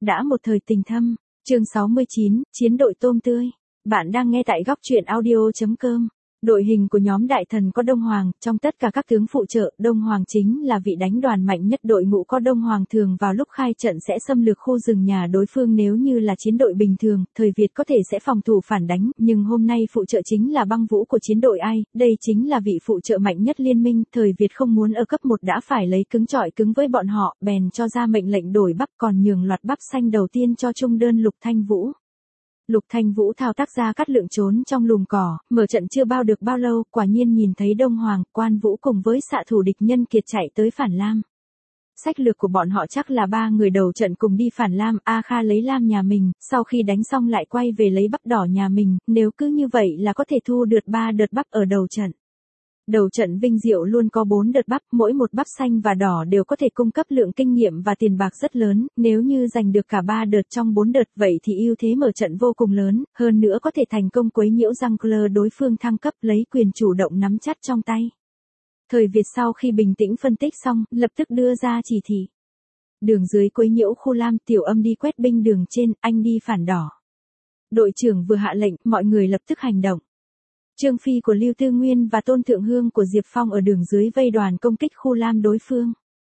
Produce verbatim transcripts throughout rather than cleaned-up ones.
đã một thời tình thâm. Chương sáu mươi chín, Chiến đội tôm tươi. Bạn đang nghe tại góc truyện audio chấm com. Đội hình của nhóm đại thần có Đông Hoàng, trong tất cả các tướng phụ trợ, Đông Hoàng chính là vị đánh đoàn mạnh nhất. Đội ngũ có Đông Hoàng thường vào lúc khai trận sẽ xâm lược khu rừng nhà đối phương. Nếu như là chiến đội bình thường, thời Việt có thể sẽ phòng thủ phản đánh, nhưng hôm nay phụ trợ chính là băng vũ của chiến đội ai, đây chính là vị phụ trợ mạnh nhất liên minh. Thời Việt không muốn ở cấp một đã phải lấy cứng chọi cứng với bọn họ, bèn cho ra mệnh lệnh đổi bắp, còn nhường loạt bắp xanh đầu tiên cho trung đơn Lục Thanh Vũ. Lục Thanh Vũ thao tác ra cắt lượng trốn trong lùm cỏ, mở trận chưa bao được bao lâu, quả nhiên nhìn thấy Đông Hoàng, Quan Vũ cùng với xạ thủ địch nhân kiệt chạy tới phản lam. Sách lược của bọn họ chắc là ba người đầu trận cùng đi phản lam, A Kha lấy lam nhà mình, sau khi đánh xong lại quay về lấy bắp đỏ nhà mình, nếu cứ như vậy là có thể thu được ba đợt bắp ở đầu trận. Đầu trận Vinh Diệu luôn có bốn đợt bắp, mỗi một bắp xanh và đỏ đều có thể cung cấp lượng kinh nghiệm và tiền bạc rất lớn, nếu như giành được cả ba đợt trong bốn đợt vậy thì ưu thế mở trận vô cùng lớn, hơn nữa có thể thành công quấy nhiễu jungler đối phương thăng cấp lấy quyền chủ động nắm chắc trong tay. Thời Việt sau khi bình tĩnh phân tích xong, lập tức đưa ra chỉ thị. Đường dưới quấy nhiễu khu lam, Tiểu Âm đi quét binh đường trên, anh đi phản đỏ. Đội trưởng vừa hạ lệnh, mọi người lập tức hành động. Trương Phi của Lưu Tư Nguyên và Tôn Thượng Hương của Diệp Phong ở đường dưới vây đoàn công kích khu lam đối phương.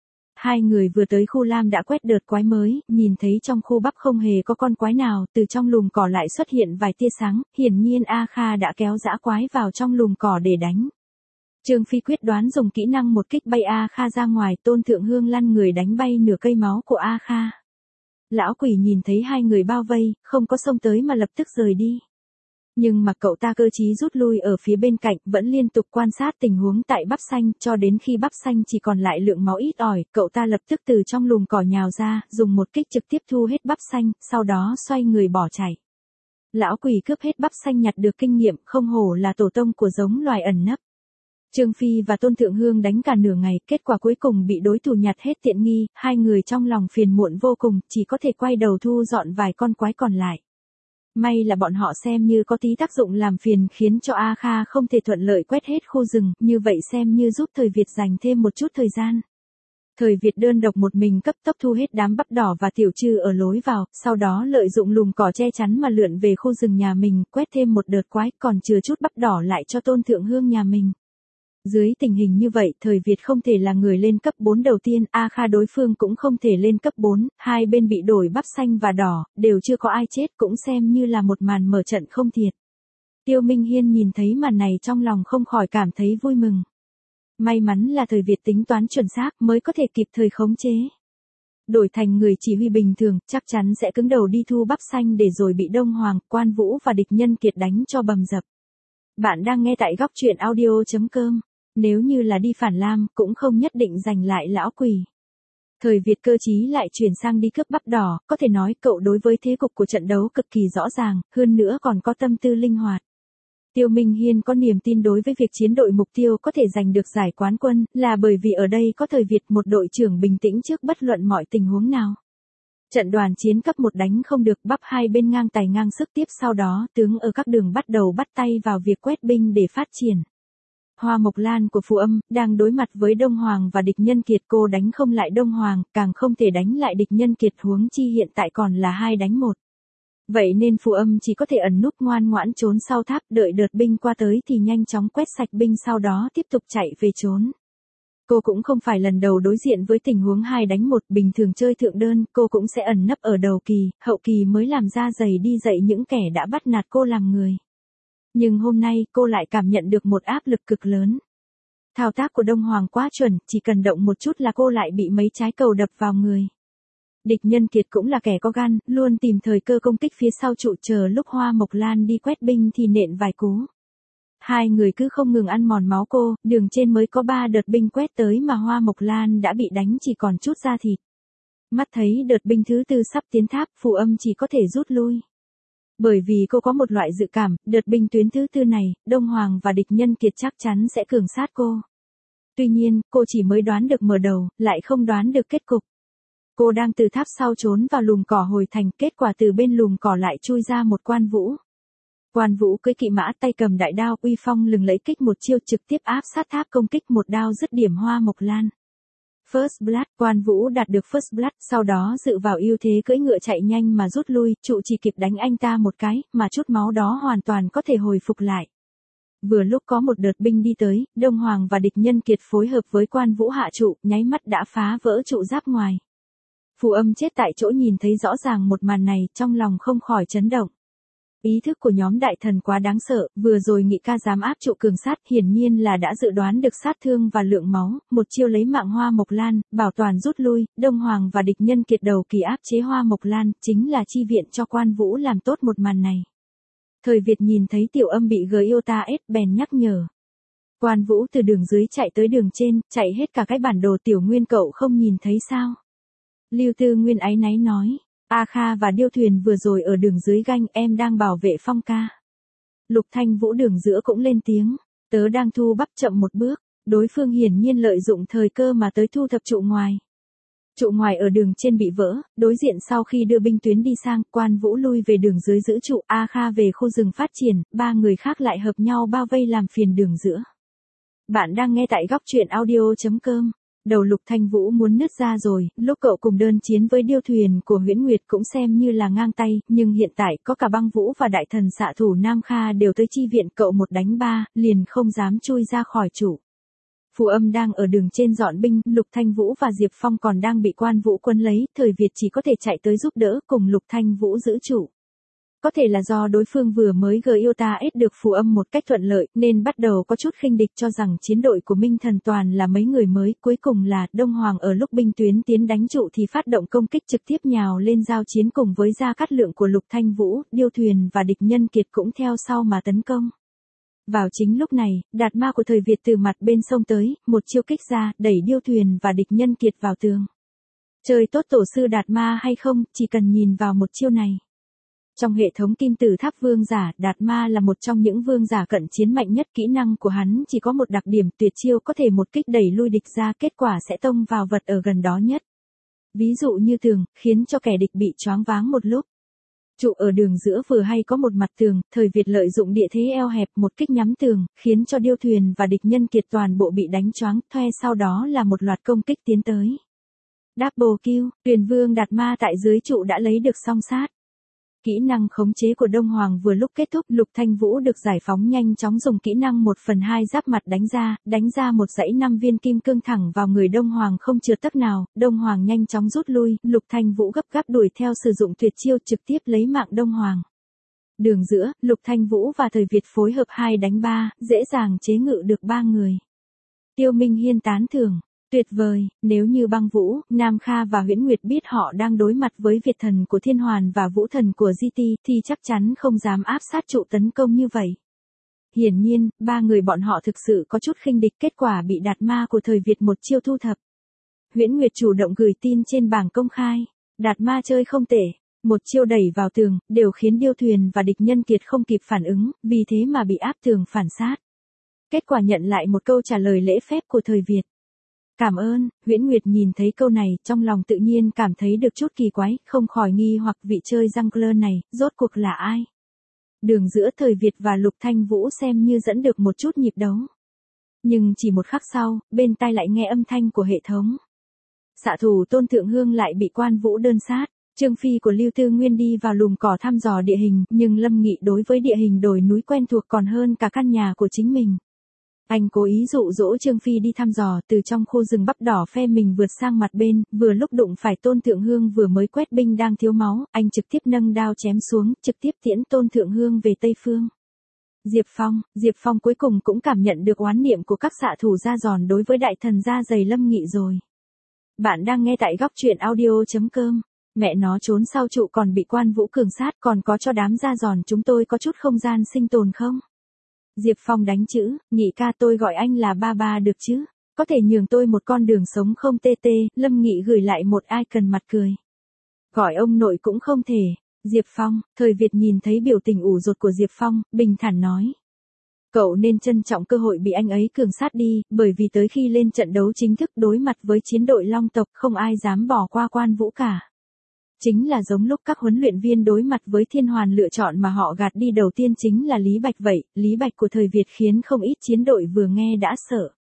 Hai người vừa tới khu lam đã quét đợt quái mới, nhìn thấy trong khu bắp không hề có con quái nào, từ trong lùm cỏ lại xuất hiện vài tia sáng, hiển nhiên A Kha đã kéo dã quái vào trong lùm cỏ để đánh. Trương Phi quyết đoán dùng kỹ năng một kích bay A Kha ra ngoài, Tôn Thượng Hương lăn người đánh bay nửa cây máu của A Kha. Lão quỷ nhìn thấy hai người bao vây, không có xông tới mà lập tức rời đi. Nhưng mà cậu ta cơ trí rút lui ở phía bên cạnh, vẫn liên tục quan sát tình huống tại bắp xanh, cho đến khi bắp xanh chỉ còn lại lượng máu ít ỏi, cậu ta lập tức từ trong lùm cỏ nhào ra, dùng một kích trực tiếp thu hết bắp xanh, sau đó xoay người bỏ chạy. Lão quỷ cướp hết bắp xanh nhặt được kinh nghiệm, không hổ là tổ tông của giống loài ẩn nấp. Trương Phi và Tôn Thượng Hương đánh cả nửa ngày, kết quả cuối cùng bị đối thủ nhặt hết tiện nghi, hai người trong lòng phiền muộn vô cùng, chỉ có thể quay đầu thu dọn vài con quái còn lại. May là bọn họ xem như có tí tác dụng làm phiền khiến cho A Kha không thể thuận lợi quét hết khu rừng, như vậy xem như giúp Thời Việt dành thêm một chút thời gian. Thời Việt đơn độc một mình cấp tốc thu hết đám bắp đỏ và tiểu trư ở lối vào, sau đó lợi dụng lùm cỏ che chắn mà lượn về khu rừng nhà mình, quét thêm một đợt quái, còn chừa chút bắp đỏ lại cho Tôn Thượng Hương nhà mình. Dưới tình hình như vậy, Thời Việt không thể là người lên cấp bốn đầu tiên, A Kha đối phương cũng không thể lên cấp bốn, hai bên bị đổi bắp xanh và đỏ, đều chưa có ai chết, cũng xem như là một màn mở trận không thiệt. Tiêu Minh Hiên nhìn thấy màn này trong lòng không khỏi cảm thấy vui mừng. May mắn là Thời Việt tính toán chuẩn xác mới có thể kịp thời khống chế. Đổi thành người chỉ huy bình thường, chắc chắn sẽ cứng đầu đi thu bắp xanh để rồi bị Đông Hoàng, Quan Vũ và địch nhân kiệt đánh cho bầm dập. Bạn đang nghe tại góc truyện audio chấm com. Nếu như là đi phản lam, cũng không nhất định giành lại lão quỷ. Thời Việt cơ chí lại chuyển sang đi cướp bắp đỏ, có thể nói cậu đối với thế cục của trận đấu cực kỳ rõ ràng, hơn nữa còn có tâm tư linh hoạt. Tiêu Minh Hiên có niềm tin đối với việc chiến đội mục tiêu có thể giành được giải quán quân, là bởi vì ở đây có Thời Việt, một đội trưởng bình tĩnh trước bất luận mọi tình huống nào. Trận đoàn chiến cấp một đánh không được, bắp hai bên ngang tài ngang sức, tiếp sau đó tướng ở các đường bắt đầu bắt tay vào việc quét binh để phát triển. Hoa Mộc Lan của Phù Âm, đang đối mặt với Đông Hoàng và địch nhân kiệt, cô đánh không lại Đông Hoàng, càng không thể đánh lại địch nhân kiệt, huống chi hiện tại còn là hai đánh một. Vậy nên Phù Âm chỉ có thể ẩn núp ngoan ngoãn trốn sau tháp, đợi đợt binh qua tới thì nhanh chóng quét sạch binh, sau đó tiếp tục chạy về trốn. Cô cũng không phải lần đầu đối diện với tình huống hai đánh một, bình thường chơi thượng đơn, cô cũng sẽ ẩn nấp ở đầu kỳ, hậu kỳ mới làm ra giày đi dạy những kẻ đã bắt nạt cô làm người. Nhưng hôm nay cô lại cảm nhận được một áp lực cực lớn. Thao tác của Đông Hoàng quá chuẩn, chỉ cần động một chút là cô lại bị mấy trái cầu đập vào người. Địch nhân kiệt cũng là kẻ có gan, luôn tìm thời cơ công kích phía sau trụ, chờ lúc Hoa Mộc Lan đi quét binh thì nện vài cú. Hai người cứ không ngừng ăn mòn máu cô, đường trên mới có ba đợt binh quét tới mà Hoa Mộc Lan đã bị đánh chỉ còn chút da thịt. Mắt thấy đợt binh thứ tư sắp tiến tháp, Phù Âm chỉ có thể rút lui. Bởi vì cô có một loại dự cảm, đợt binh tuyến thứ tư này, Đông Hoàng và địch nhân kiệt chắc chắn sẽ cường sát cô. Tuy nhiên, cô chỉ mới đoán được mở đầu, lại không đoán được kết cục. Cô đang từ tháp sau trốn vào lùm cỏ hồi thành, kết quả từ bên lùm cỏ lại chui ra một Quan Vũ. Quan Vũ cưỡi kỵ mã, tay cầm đại đao, uy phong lừng lẫy, kích một chiêu trực tiếp áp sát tháp công kích, một đao dứt điểm Hoa Mộc Lan. First Blood, Quan Vũ đạt được First Blood, sau đó dựa vào ưu thế cưỡi ngựa chạy nhanh mà rút lui, trụ chỉ kịp đánh anh ta một cái, mà chút máu đó hoàn toàn có thể hồi phục lại. Vừa lúc có một đợt binh đi tới, Đông Hoàng và địch nhân kiệt phối hợp với Quan Vũ hạ trụ, nháy mắt đã phá vỡ trụ giáp ngoài. Phù Âm chết tại chỗ nhìn thấy rõ ràng một màn này, trong lòng không khỏi chấn động. Ý thức của nhóm đại thần quá đáng sợ, vừa rồi Nghị Ca dám áp trụ cường sát, hiển nhiên là đã dự đoán được sát thương và lượng máu, một chiêu lấy mạng Hoa Mộc Lan, bảo toàn rút lui, Đông Hoàng và địch nhân kiệt đầu kỳ áp chế Hoa Mộc Lan, chính là chi viện cho Quan Vũ làm tốt một màn này. Thời Việt nhìn thấy Tiểu Âm bị G I O T A S bèn nhắc nhở. Quan Vũ từ đường dưới chạy tới đường trên, chạy hết cả cái bản đồ Tiểu Nguyên cậu không nhìn thấy sao? Lưu Tư Nguyên áy náy nói. A Kha và Điêu Thuyền vừa rồi ở đường dưới ganh, em đang bảo vệ Phong ca. Lục Thanh Vũ đường giữa cũng lên tiếng, tớ đang thu bắp chậm một bước, đối phương hiển nhiên lợi dụng thời cơ mà tới thu thập trụ ngoài. Trụ ngoài ở đường trên bị vỡ, đối diện sau khi đưa binh tuyến đi sang, Quan Vũ lui về đường dưới giữ trụ, A Kha về khu rừng phát triển, ba người khác lại hợp nhau bao vây làm phiền đường giữa. Bạn đang nghe tại góc truyện audio chấm com. Đầu Lục Thanh Vũ muốn nứt ra rồi, lúc cậu cùng đơn chiến với Điêu Thuyền của Huyễn Nguyệt cũng xem như là ngang tay, nhưng hiện tại có cả Băng Vũ và đại thần xạ thủ Nam Kha đều tới chi viện cậu một đánh ba, liền không dám chui ra khỏi trụ. Phù Âm đang ở đường trên dọn binh, Lục Thanh Vũ và Diệp Phong còn đang bị Quan Vũ quân lấy, Thời Việt chỉ có thể chạy tới giúp đỡ cùng Lục Thanh Vũ giữ trụ. Có thể là do đối phương vừa mới G I O T A S được Phù Âm một cách thuận lợi, nên bắt đầu có chút khinh địch cho rằng chiến đội của Minh Thần toàn là mấy người mới, cuối cùng là Đông Hoàng ở lúc binh tuyến tiến đánh trụ thì phát động công kích trực tiếp nhào lên giao chiến cùng với Gia Cát Lượng của Lục Thanh Vũ, Điêu Thuyền và địch nhân kiệt cũng theo sau mà tấn công. Vào chính lúc này, Đạt Ma của Thời Việt từ mặt bên sông tới, một chiêu kích ra, đẩy Điêu Thuyền và địch nhân kiệt vào tường. Chơi tốt tổ sư Đạt Ma hay không, chỉ cần nhìn vào một chiêu này. Trong hệ thống Kim Tử Tháp vương giả, Đạt Ma là một trong những vương giả cận chiến mạnh nhất, kỹ năng của hắn chỉ có một đặc điểm tuyệt chiêu có thể một kích đẩy lui địch ra, kết quả sẽ tông vào vật ở gần đó nhất. Ví dụ như tường, khiến cho kẻ địch bị choáng váng một lúc. Trụ ở đường giữa vừa hay có một mặt tường, Thời Việt lợi dụng địa thế eo hẹp một kích nhắm tường, khiến cho Điêu Thuyền và địch nhân kiệt toàn bộ bị đánh choáng, thoe sau đó là một loạt công kích tiến tới. Double kill, Tuyền Vương Đạt Ma tại dưới trụ đã lấy được song sát. Kỹ năng khống chế của Đông Hoàng vừa lúc kết thúc, Lục Thanh Vũ được giải phóng nhanh chóng dùng kỹ năng một phần hai giáp mặt đánh ra, đánh ra một dãy năm viên kim cương thẳng vào người Đông Hoàng không trượt tấc nào, Đông Hoàng nhanh chóng rút lui, Lục Thanh Vũ gấp gáp đuổi theo sử dụng tuyệt chiêu trực tiếp lấy mạng Đông Hoàng. Đường giữa, Lục Thanh Vũ và Thời Việt phối hợp hai đánh ba, dễ dàng chế ngự được ba người. Tiêu Minh Hiên tán thưởng. Tuyệt vời, nếu như Băng Vũ, Nam Kha và Huyễn Nguyệt biết họ đang đối mặt với Việt thần của Thiên Hoàn và Vũ thần của Di Ti thì chắc chắn không dám áp sát trụ tấn công như vậy. Hiển nhiên, ba người bọn họ thực sự có chút khinh địch, kết quả bị Đạt Ma của Thời Việt một chiêu thu thập. Huyễn Nguyệt chủ động gửi tin trên bảng công khai, Đạt Ma chơi không tệ, một chiêu đẩy vào tường, đều khiến Điêu Thuyền và địch nhân kiệt không kịp phản ứng, vì thế mà bị áp tường phản sát. Kết quả nhận lại một câu trả lời lễ phép của Thời Việt. Cảm ơn, Huyễn Nguyệt nhìn thấy câu này, trong lòng tự nhiên cảm thấy được chút kỳ quái, không khỏi nghi hoặc vị chơi jungler này, rốt cuộc là ai? Đường giữa Thời Việt và Lục Thanh Vũ xem như dẫn được một chút nhịp đấu. Nhưng chỉ một khắc sau, bên tai lại nghe âm thanh của hệ thống. Xạ thủ Tôn Thượng Hương lại bị Quan Vũ đơn sát, Trương Phi của Lưu Tư Nguyên đi vào lùm cỏ thăm dò địa hình, nhưng Lâm Nghị đối với địa hình đồi núi quen thuộc còn hơn cả căn nhà của chính mình. Anh cố ý dụ dỗ Trương Phi đi thăm dò, từ trong khu rừng bắp đỏ phe mình vượt sang mặt bên, vừa lúc đụng phải Tôn Thượng Hương vừa mới quét binh đang thiếu máu, anh trực tiếp nâng đao chém xuống, trực tiếp tiễn Tôn Thượng Hương về Tây Phương. Diệp Phong, Diệp Phong cuối cùng cũng cảm nhận được oán niệm của các xạ thủ da giòn đối với đại thần da dày Lâm Nghị rồi. Bạn đang nghe tại góc truyện audio chấm com. Mẹ nó trốn sau trụ còn bị Quan Vũ cường sát, còn có cho đám da giòn chúng tôi có chút không gian sinh tồn không? Diệp Phong đánh chữ, Nghị ca tôi gọi anh là ba ba được chứ, có thể nhường tôi một con đường sống không tê tê, Lâm Nghị gửi lại một icon mặt cười. Gọi ông nội cũng không thể, Diệp Phong, Thời Việt nhìn thấy biểu tình ủ rột của Diệp Phong, bình thản nói. Cậu nên trân trọng cơ hội bị anh ấy cường sát đi, bởi vì tới khi lên trận đấu chính thức đối mặt với chiến đội Long tộc không ai dám bỏ qua Quan Vũ cả. Chính là giống lúc các huấn luyện viên đối mặt với Thiên Hoàn lựa chọn mà họ gạt đi đầu tiên chính là Lý Bạch vậy, Lý Bạch của Thời Việt khiến không ít chiến đội vừa nghe đã sợ.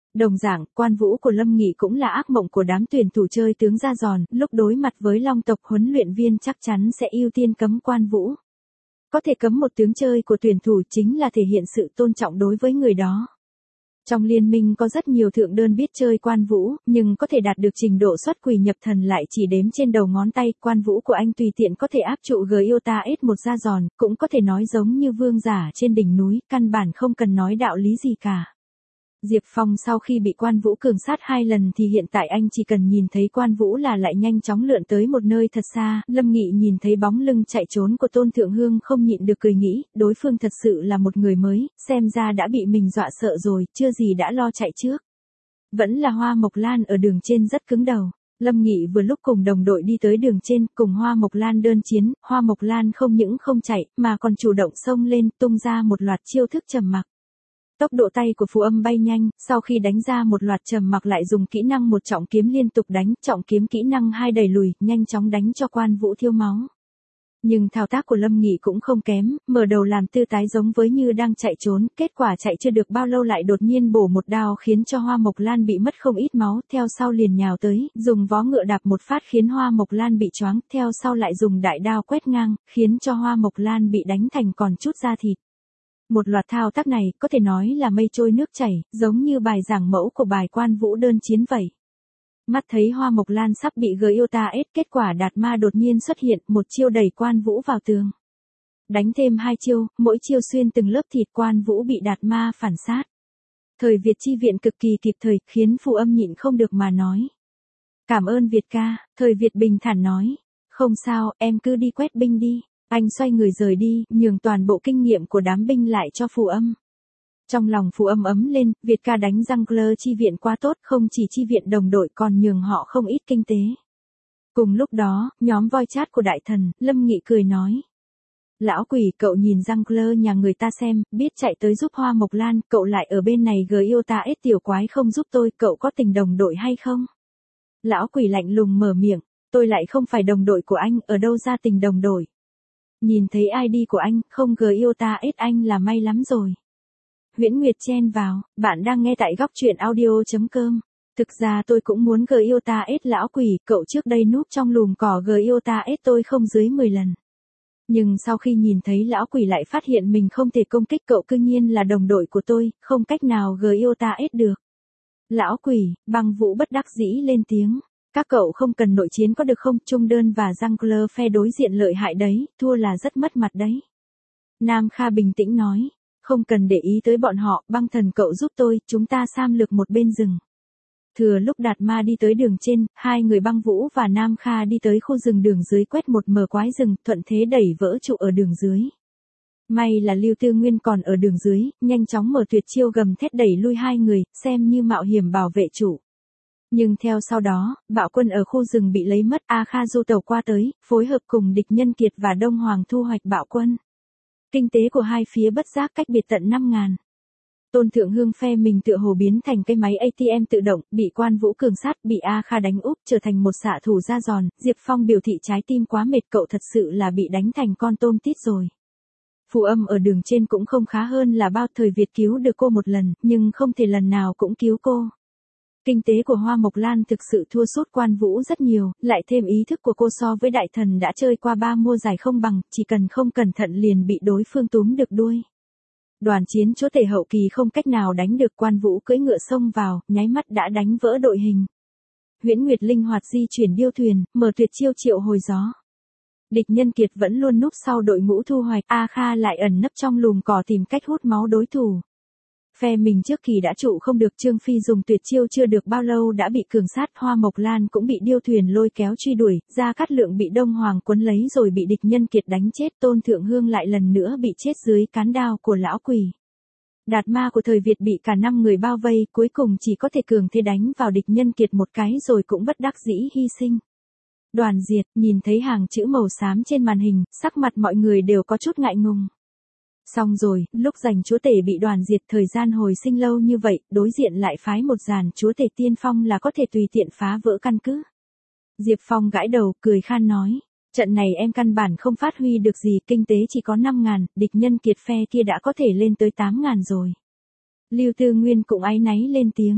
Đồng dạng, Quan Vũ của Lâm Nghị cũng là ác mộng của đám tuyển thủ chơi tướng da giòn, lúc đối mặt với Long tộc huấn luyện viên chắc chắn sẽ ưu tiên cấm Quan Vũ. Có thể cấm một tướng chơi của tuyển thủ chính là thể hiện sự tôn trọng đối với người đó. Trong liên minh có rất nhiều thượng đơn biết chơi Quan Vũ, nhưng có thể đạt được trình độ xuất quỷ nhập thần lại chỉ đếm trên đầu ngón tay. Quan Vũ của anh tùy tiện có thể áp trụ Gyota S một da giòn, cũng có thể nói giống như vương giả trên đỉnh núi, căn bản không cần nói đạo lý gì cả. Diệp Phong sau khi bị Quan Vũ cường sát hai lần thì hiện tại anh chỉ cần nhìn thấy Quan Vũ là lại nhanh chóng lượn tới một nơi thật xa. Lâm Nghị nhìn thấy bóng lưng chạy trốn của Tôn Thượng Hương không nhịn được cười nghĩ, đối phương thật sự là một người mới, xem ra đã bị mình dọa sợ rồi, chưa gì đã lo chạy trước. Vẫn là Hoa Mộc Lan ở đường trên rất cứng đầu. Lâm Nghị vừa lúc cùng đồng đội đi tới đường trên, cùng Hoa Mộc Lan đơn chiến, Hoa Mộc Lan không những không chạy, mà còn chủ động xông lên, tung ra một loạt chiêu thức trầm mặc. Tốc độ tay của Phù Âm bay nhanh, sau khi đánh ra một loạt trầm mặc lại dùng kỹ năng một trọng kiếm liên tục đánh, trọng kiếm kỹ năng hai đẩy lùi, nhanh chóng đánh cho Quan Vũ thiếu máu. Nhưng thao tác của Lâm Nghị cũng không kém, mở đầu làm tư tái giống với như đang chạy trốn, kết quả chạy chưa được bao lâu lại đột nhiên bổ một đao khiến cho Hoa Mộc Lan bị mất không ít máu, theo sau liền nhào tới, dùng vó ngựa đạp một phát khiến Hoa Mộc Lan bị choáng, theo sau lại dùng đại đao quét ngang, khiến cho Hoa Mộc Lan bị đánh thành còn chút da thịt. Một loạt thao tác này có thể nói là mây trôi nước chảy, giống như bài giảng mẫu của bài Quan Vũ đơn chiến vậy. Mắt thấy Hoa Mộc Lan sắp bị Gyota S, kết quả Đạt Ma đột nhiên xuất hiện, một chiêu đẩy Quan Vũ vào tường. Đánh thêm hai chiêu, mỗi chiêu xuyên từng lớp thịt, Quan Vũ bị Đạt Ma phản sát. Thời Việt chi viện cực kỳ kịp thời, khiến Phù Âm nhịn không được mà nói. Cảm ơn Việt ca, Thời Việt bình thản nói. Không sao, em cứ đi quét binh đi. Anh xoay người rời đi, nhường toàn bộ kinh nghiệm của đám binh lại cho Phù Âm. Trong lòng Phù Âm ấm lên, Việt ca đánh Jungler chi viện quá tốt, không chỉ chi viện đồng đội còn nhường họ không ít kinh tế. Cùng lúc đó, nhóm voi chat của đại thần, Lâm Nghị cười nói. Lão quỷ, cậu nhìn Jungler nhà người ta xem, biết chạy tới giúp Hoa Mộc Lan, cậu lại ở bên này Gyota S tiểu quái không giúp tôi, cậu có tình đồng đội hay không? Lão quỷ lạnh lùng mở miệng, tôi lại không phải đồng đội của anh, ở đâu ra tình đồng đội? Nhìn thấy i đê của anh, không Gyota S anh là may lắm rồi. Huyễn Nguyệt chen vào, bạn đang nghe tại góc truyện audio.com. Thực ra tôi cũng muốn Gyota S lão quỷ, cậu trước đây núp trong lùm cỏ Gyota S tôi không dưới mười lần. Nhưng sau khi nhìn thấy lão quỷ lại phát hiện mình không thể công kích cậu, cư nhiên là đồng đội của tôi, không cách nào Gyota S được. Lão quỷ, Băng Vũ bất đắc dĩ lên tiếng. Các cậu không cần nội chiến có được không, Trung Đơn và Jungler phe đối diện lợi hại đấy, thua là rất mất mặt đấy. Nam Kha bình tĩnh nói, không cần để ý tới bọn họ, Băng Thần cậu giúp tôi, chúng ta xâm lược một bên rừng. Thừa lúc Đạt Ma đi tới đường trên, hai người Băng Vũ và Nam Kha đi tới khu rừng đường dưới quét một mờ quái rừng, thuận thế đẩy vỡ trụ ở đường dưới. May là Lưu Tư Nguyên còn ở đường dưới, nhanh chóng mở tuyệt chiêu gầm thét đẩy lui hai người, xem như mạo hiểm bảo vệ chủ. Nhưng theo sau đó, bạo quân ở khu rừng bị lấy mất, A Kha du tàu qua tới, phối hợp cùng địch nhân Kiệt và Đông Hoàng thu hoạch bạo quân. Kinh tế của hai phía bất giác cách biệt tận năm ngàn. Tôn Thượng Hương phe mình tựa hồ biến thành cái máy a tê em tự động, bị Quan Vũ cường sát, bị A Kha đánh úp, trở thành một xạ thủ da giòn. Diệp Phong biểu thị trái tim quá mệt, cậu thật sự là bị đánh thành con tôm tít rồi. Phù Âm ở đường trên cũng không khá hơn là bao, Thời Việt cứu được cô một lần, nhưng không thể lần nào cũng cứu cô. Kinh tế của Hoa Mộc Lan thực sự thua sút Quan Vũ rất nhiều, lại thêm ý thức của cô so với đại thần đã chơi qua ba mùa giải không bằng, chỉ cần không cẩn thận liền bị đối phương túm được đuôi. Đoàn chiến chúa tể hậu kỳ không cách nào đánh được, Quan Vũ cưỡi ngựa xông vào, nháy mắt đã đánh vỡ đội hình. Huyễn Nguyệt linh hoạt di chuyển điêu thuyền, mở tuyệt chiêu triệu hồi gió. Địch nhân Kiệt vẫn luôn núp sau đội ngũ thu hoạch, A Kha lại ẩn nấp trong lùm cỏ tìm cách hút máu đối thủ. Phe mình trước kỳ đã trụ không được, Trương Phi dùng tuyệt chiêu chưa được bao lâu đã bị cường sát, Hoa Mộc Lan cũng bị điêu thuyền lôi kéo truy đuổi, Gia Cát Lượng bị Đông Hoàng quấn lấy rồi bị địch nhân Kiệt đánh chết, Tôn Thượng Hương lại lần nữa bị chết dưới cán đao của lão quỷ. Đạt Ma của Thời Việt bị cả năm người bao vây, cuối cùng chỉ có thể cường thế đánh vào địch nhân Kiệt một cái rồi cũng bất đắc dĩ hy sinh. Đoàn diệt, nhìn thấy hàng chữ màu xám trên màn hình, sắc mặt mọi người đều có chút ngại ngùng. Xong rồi, lúc giành chúa tể bị đoàn diệt, thời gian hồi sinh lâu như vậy, đối diện lại phái một dàn chúa tể tiên phong là có thể tùy tiện phá vỡ căn cứ. Diệp Phong gãi đầu, cười khan nói, trận này em căn bản không phát huy được gì, kinh tế chỉ có năm ngàn, địch nhân Kiệt phe kia đã có thể lên tới tám ngàn rồi. Lưu Tư Nguyên cũng áy náy lên tiếng,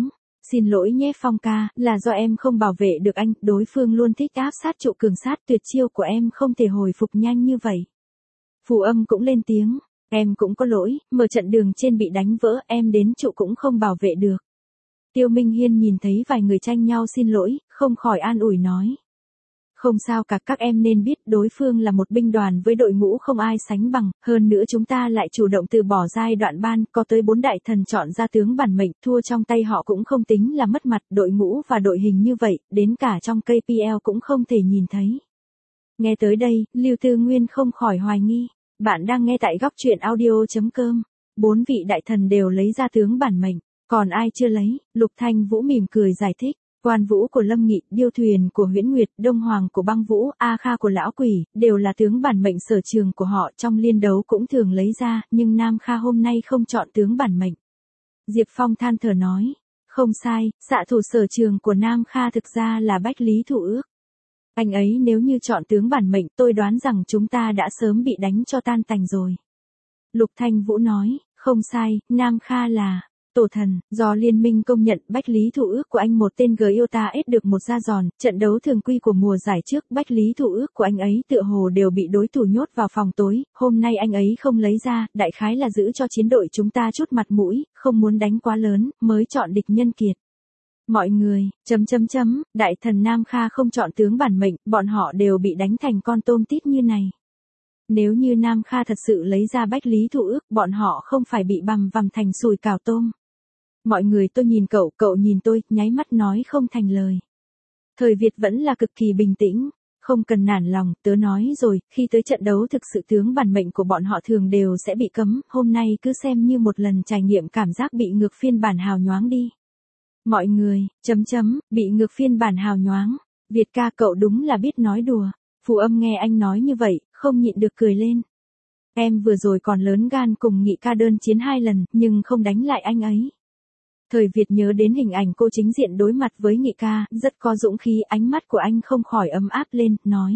Xin lỗi nhé Phong ca, là do em không bảo vệ được anh, đối phương luôn thích áp sát trụ cường sát, tuyệt chiêu của em không thể hồi phục nhanh như vậy. Phù Âm cũng lên tiếng, em cũng có lỗi, mở trận đường trên bị đánh vỡ, em đến trụ cũng không bảo vệ được. Tiêu Minh Hiên nhìn thấy vài người tranh nhau xin lỗi, không khỏi an ủi nói. Không sao cả, các em nên biết đối phương là một binh đoàn với đội ngũ không ai sánh bằng, hơn nữa chúng ta lại chủ động từ bỏ giai đoạn ban, có tới bốn đại thần chọn ra tướng bản mệnh, thua trong tay họ cũng không tính là mất mặt, đội ngũ và đội hình như vậy, đến cả trong ca pê lờ cũng không thể nhìn thấy. Nghe tới đây, Lưu Tư Nguyên không khỏi hoài nghi, bạn đang nghe tại góc truyện audio chấm com, bốn vị đại thần đều lấy ra tướng bản mệnh, còn ai chưa lấy, Lục Thanh Vũ mỉm cười giải thích. Quan Vũ của Lâm Nghị, Điêu Thuyền của Huyễn Nguyệt, Đông Hoàng của Băng Vũ, A Kha của Lão Quỷ, đều là tướng bản mệnh sở trường của họ, trong liên đấu cũng thường lấy ra, nhưng Nam Kha hôm nay không chọn tướng bản mệnh. Diệp Phong than thở nói, không sai, xạ thủ sở trường của Nam Kha thực ra là Bách Lý Thủ Ước. Anh ấy nếu như chọn tướng bản mệnh, tôi đoán rằng chúng ta đã sớm bị đánh cho tan tành rồi. Lục Thanh Vũ nói, không sai, Nam Kha là tổ thần, do liên minh công nhận, Bách Lý Thủ Ước của anh một tên Giota ết được một da giòn, trận đấu thường quy của mùa giải trước, Bách Lý Thủ Ước của anh ấy tựa hồ đều bị đối thủ nhốt vào phòng tối, hôm nay anh ấy không lấy ra, đại khái là giữ cho chiến đội chúng ta chút mặt mũi, không muốn đánh quá lớn, mới chọn địch nhân kiệt. Mọi người, chấm chấm chấm, đại thần Nam Kha không chọn tướng bản mệnh, bọn họ đều bị đánh thành con tôm tít như này. Nếu như Nam Kha thật sự lấy ra Bách Lý Thủ Ước, bọn họ không phải bị bằm vằm thành sùi cào tôm. Mọi người tôi nhìn cậu, cậu nhìn tôi, nháy mắt nói không thành lời. Thời Việt vẫn là cực kỳ bình tĩnh, không cần nản lòng, tớ nói rồi, khi tới trận đấu thực sự tướng bản mệnh của bọn họ thường đều sẽ bị cấm, hôm nay cứ xem như một lần trải nghiệm cảm giác bị ngược phiên bản hào nhoáng đi. Mọi người, chấm chấm, bị ngược phiên bản hào nhoáng, Việt ca cậu đúng là biết nói đùa. Phù Âm nghe anh nói như vậy, không nhịn được cười lên. Em vừa rồi còn lớn gan cùng Nghị ca đơn chiến hai lần, nhưng không đánh lại anh ấy. Thời Việt nhớ đến hình ảnh cô chính diện đối mặt với Nghị ca, rất có dũng khí, ánh mắt của anh không khỏi ấm áp lên, nói.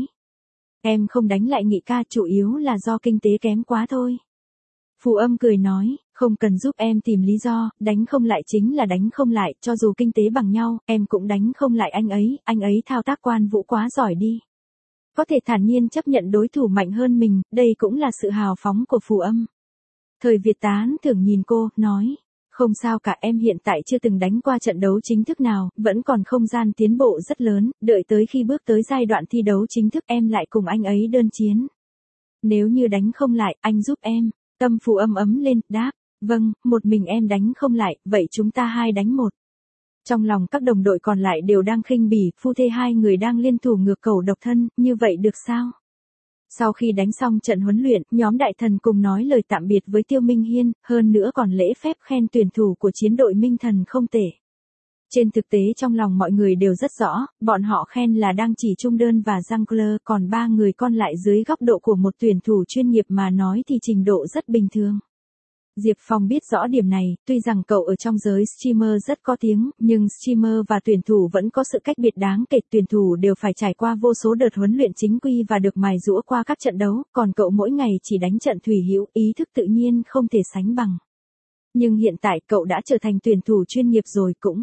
Em không đánh lại Nghị ca chủ yếu là do kinh tế kém quá thôi. Phù Âm cười nói, không cần giúp em tìm lý do, đánh không lại chính là đánh không lại, cho dù kinh tế bằng nhau, em cũng đánh không lại anh ấy, anh ấy thao tác Quan Vũ quá giỏi đi. Có thể thản nhiên chấp nhận đối thủ mạnh hơn mình, đây cũng là sự hào phóng của Phù Âm. Thời Việt tán thưởng nhìn cô, nói. Không sao cả, em hiện tại chưa từng đánh qua trận đấu chính thức nào, vẫn còn không gian tiến bộ rất lớn, đợi tới khi bước tới giai đoạn thi đấu chính thức em lại cùng anh ấy đơn chiến. Nếu như đánh không lại, anh giúp em. Tâm Phù Âm ấm lên, đáp, vâng, một mình em đánh không lại, vậy chúng ta hai đánh một. Trong lòng các đồng đội còn lại đều đang khinh bỉ, phu thê hai người đang liên thủ ngược cầu độc thân, như vậy được sao? Sau khi đánh xong trận huấn luyện, nhóm đại thần cùng nói lời tạm biệt với Tiêu Minh Hiên, hơn nữa còn lễ phép khen tuyển thủ của chiến đội Minh Thần không tệ. Trên thực tế trong lòng mọi người đều rất rõ, bọn họ khen là đang chỉ Trung Đơn và Jungler, còn ba người còn lại dưới góc độ của một tuyển thủ chuyên nghiệp mà nói thì trình độ rất bình thường. Diệp Phong biết rõ điểm này, tuy rằng cậu ở trong giới streamer rất có tiếng, nhưng streamer và tuyển thủ vẫn có sự cách biệt đáng kể, tuyển thủ đều phải trải qua vô số đợt huấn luyện chính quy và được mài giũa qua các trận đấu, còn cậu mỗi ngày chỉ đánh trận thủy hữu, ý thức tự nhiên không thể sánh bằng. Nhưng hiện tại cậu đã trở thành tuyển thủ chuyên nghiệp rồi, cũng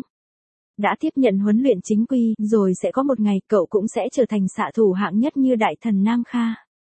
đã tiếp nhận huấn luyện chính quy, rồi sẽ có một ngày cậu cũng sẽ trở thành xạ thủ hạng nhất như đại thần Nam Kha.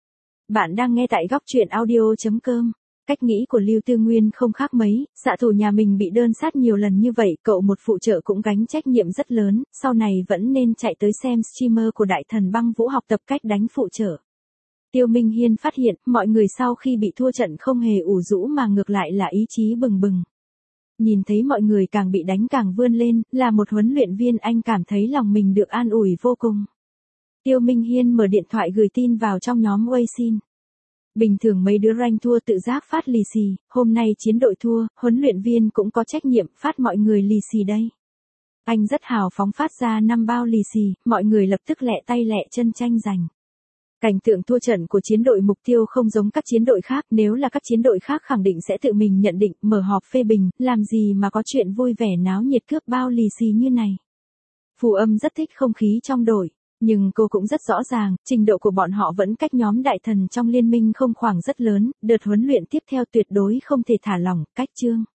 Bạn đang nghe tại góc truyện audio chấm com. Cách nghĩ của Lưu Tư Nguyên không khác mấy, xạ thủ nhà mình bị đơn sát nhiều lần như vậy, cậu một phụ trợ cũng gánh trách nhiệm rất lớn, sau này vẫn nên chạy tới xem streamer của đại thần Băng Vũ học tập cách đánh phụ trợ. Tiêu Minh Hiên phát hiện, mọi người sau khi bị thua trận không hề ủ rũ mà ngược lại là ý chí bừng bừng. Nhìn thấy mọi người càng bị đánh càng vươn lên, là một huấn luyện viên anh cảm thấy lòng mình được an ủi vô cùng. Tiêu Minh Hiên mở điện thoại gửi tin vào trong nhóm Weixin. Bình thường mấy đứa rank thua tự giác phát lì xì, hôm nay chiến đội thua, huấn luyện viên cũng có trách nhiệm phát mọi người lì xì đây. Anh rất hào phóng phát ra năm bao lì xì, mọi người lập tức lẹ tay lẹ chân tranh giành. Cảnh tượng thua trận của chiến đội mục tiêu không giống các chiến đội khác, nếu là các chiến đội khác khẳng định sẽ tự mình nhận định, mở họp phê bình, làm gì mà có chuyện vui vẻ náo nhiệt cướp bao lì xì như này. Phù Âm rất thích không khí trong đội. Nhưng cô cũng rất rõ ràng, trình độ của bọn họ vẫn cách nhóm đại thần trong liên minh không khoảng rất lớn, đợt huấn luyện tiếp theo tuyệt đối không thể thả lỏng, cách chương.